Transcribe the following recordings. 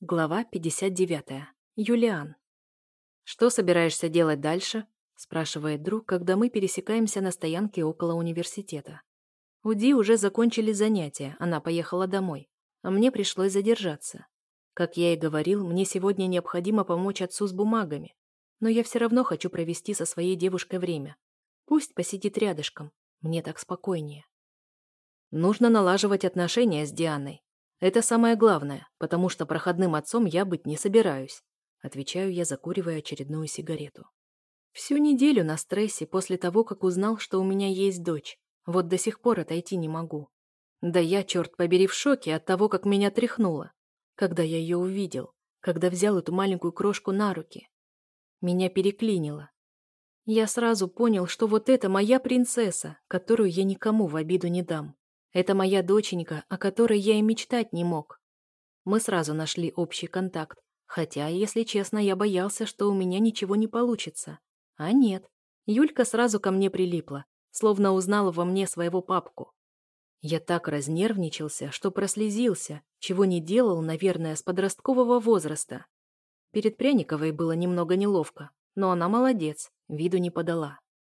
Глава 59. Юлиан. «Что собираешься делать дальше?» – спрашивает друг, когда мы пересекаемся на стоянке около университета. У Ди уже закончили занятия, она поехала домой, а мне пришлось задержаться. Как я и говорил, мне сегодня необходимо помочь отцу с бумагами, но я все равно хочу провести со своей девушкой время. Пусть посидит рядышком, мне так спокойнее. Нужно налаживать отношения с Дианой. Это самое главное, потому что проходным отцом я быть не собираюсь, отвечаю я, закуривая очередную сигарету. Всю неделю на стрессе после того, как узнал, что у меня есть дочь. Вот до сих пор отойти не могу. Да я, черт побери, в шоке от того, как меня тряхнуло. Когда я ее увидел, когда взял эту маленькую крошку на руки. Меня переклинило. Я сразу понял, что вот это моя принцесса, которую я никому в обиду не дам. Это моя доченька, о которой я и мечтать не мог. Мы сразу нашли общий контакт, хотя, если честно, я боялся, что у меня ничего не получится. А нет, Юлька сразу ко мне прилипла, словно узнала во мне своего папку. Я так разнервничался, что прослезился, чего не делал, наверное, с подросткового возраста. Перед Пряниковой было немного неловко, но она молодец, виду не подала.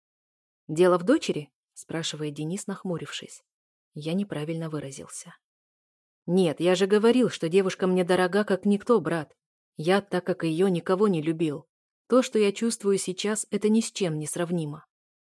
«Дело в дочери?» – спрашивает Денис, нахмурившись. Я неправильно выразился. «Нет, я же говорил, что девушка мне дорога, как никто, брат. Я, так как ее, никого не любил. То, что я чувствую сейчас, это ни с чем не сравнимо».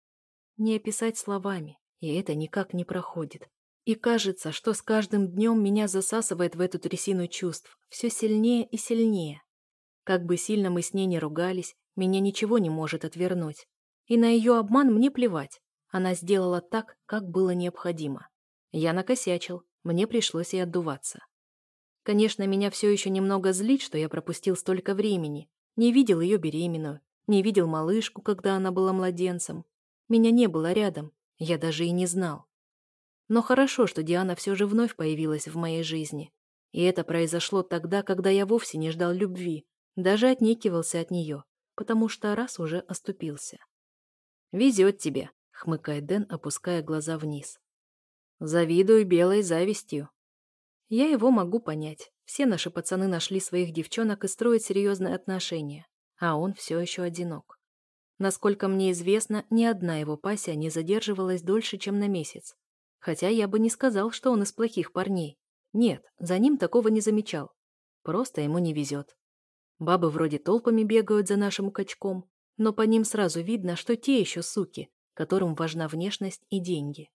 Не описать словами, и это никак не проходит. И кажется, что с каждым днем меня засасывает в эту трясину чувств, все сильнее и сильнее. Как бы сильно мы с ней не ругались, меня ничего не может отвернуть. И на ее обман мне плевать. Она сделала так, как было необходимо. Я накосячил, мне пришлось и отдуваться. Конечно, меня все еще немного злит, что я пропустил столько времени. Не видел ее беременную, не видел малышку, когда она была младенцем. Меня не было рядом, я даже и не знал. Но хорошо, что Диана все же вновь появилась в моей жизни. И это произошло тогда, когда я вовсе не ждал любви, даже отнекивался от нее, потому что раз уже оступился. «Везет тебе», — хмыкает Дэн, опуская глаза вниз. «Завидую белой завистью». Я его могу понять. Все наши пацаны нашли своих девчонок и строят серьезные отношения, а он все еще одинок. Насколько мне известно, ни одна его пассия не задерживалась дольше, чем на месяц. Хотя я бы не сказал, что он из плохих парней. Нет, за ним такого не замечал. Просто ему не везет. Бабы вроде толпами бегают за нашим качком, но по ним сразу видно, что те еще суки, которым важна внешность и деньги.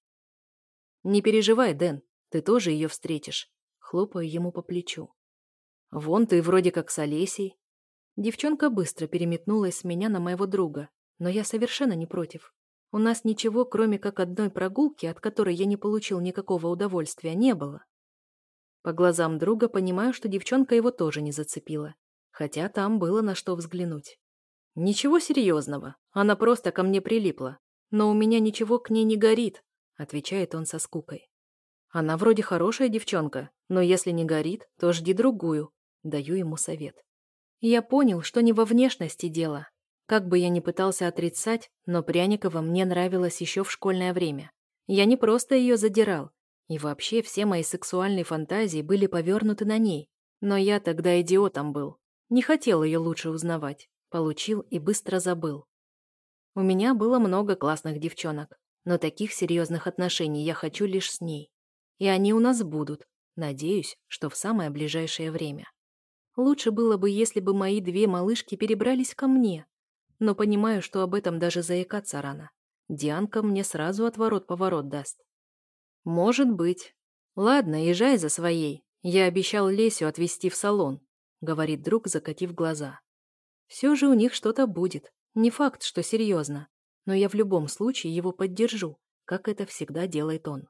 «Не переживай, Дэн, ты тоже ее встретишь», — хлопаю ему по плечу. «Вон ты вроде как с Олесей». Девчонка быстро переметнулась с меня на моего друга, но я совершенно не против. У нас ничего, кроме как одной прогулки, от которой я не получил никакого удовольствия, не было. По глазам друга понимаю, что девчонка его тоже не зацепила, хотя там было на что взглянуть. «Ничего серьезного, она просто ко мне прилипла, но у меня ничего к ней не горит», — отвечает он со скукой. «Она вроде хорошая девчонка, но если не горит, то жди другую», — даю ему совет. Я понял, что не во внешности дело. Как бы я ни пытался отрицать, но Пряникова мне нравилась еще в школьное время. Я не просто ее задирал, и вообще все мои сексуальные фантазии были повернуты на ней. Но я тогда идиотом был. Не хотел ее лучше узнавать. Получил и быстро забыл. У меня было много классных девчонок, но таких серьезных отношений я хочу лишь с ней. И они у нас будут. Надеюсь, что в самое ближайшее время. Лучше было бы, если бы мои две малышки перебрались ко мне. Но понимаю, что об этом даже заикаться рано. Дианка мне сразу отворот-поворот даст. Может быть. Ладно, езжай за своей. Я обещал Лесю отвезти в салон, говорит друг, закатив глаза. Все же у них что-то будет. Не факт, что серьезно. Но я в любом случае его поддержу, как это всегда делает он.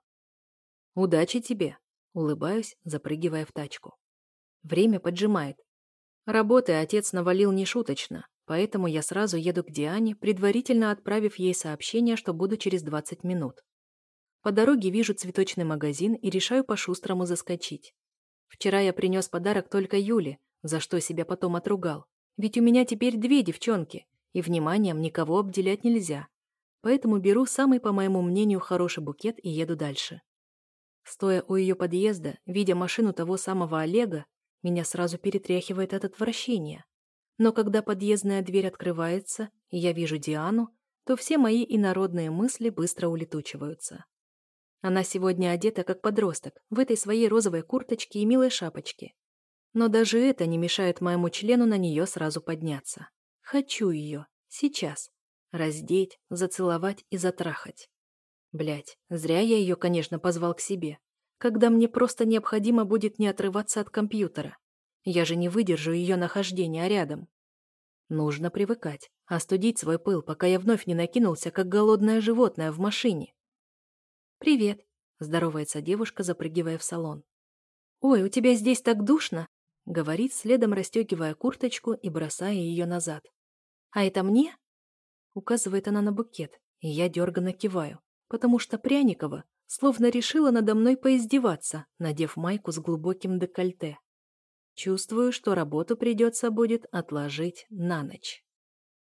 Удачи тебе, улыбаюсь, запрыгивая в тачку. Время поджимает. Работы отец навалил нешуточно, поэтому я сразу еду к Диане, предварительно отправив ей сообщение, что буду через 20 минут. По дороге вижу цветочный магазин и решаю по-шустрому заскочить. Вчера я принес подарок только Юле, за что себя потом отругал. Ведь у меня теперь две девчонки, и вниманием никого обделять нельзя. Поэтому беру самый, по моему мнению, хороший букет и еду дальше. Стоя у ее подъезда, видя машину того самого Олега, Меня сразу перетряхивает от отвращения. Но когда подъездная дверь открывается, и я вижу Диану, то все мои инородные мысли быстро улетучиваются. Она сегодня одета как подросток, в этой своей розовой курточке и милой шапочке. Но даже это не мешает моему члену на нее сразу подняться. Хочу ее. Сейчас. Раздеть, зацеловать и затрахать. Блядь, зря я ее, конечно, позвал к себе. Когда мне просто необходимо будет не отрываться от компьютера. Я же не выдержу ее нахождения рядом. Нужно привыкать, остудить свой пыл, пока я вновь не накинулся, как голодное животное в машине. «Привет», — здоровается девушка, запрыгивая в салон. «Ой, у тебя здесь так душно», — говорит, следом расстегивая курточку и бросая ее назад. «А это мне?» — указывает она на букет, и я дерганно киваю, потому что Пряникова словно решила надо мной поиздеваться, надев майку с глубоким декольте. Чувствую, что работу придется будет отложить на ночь.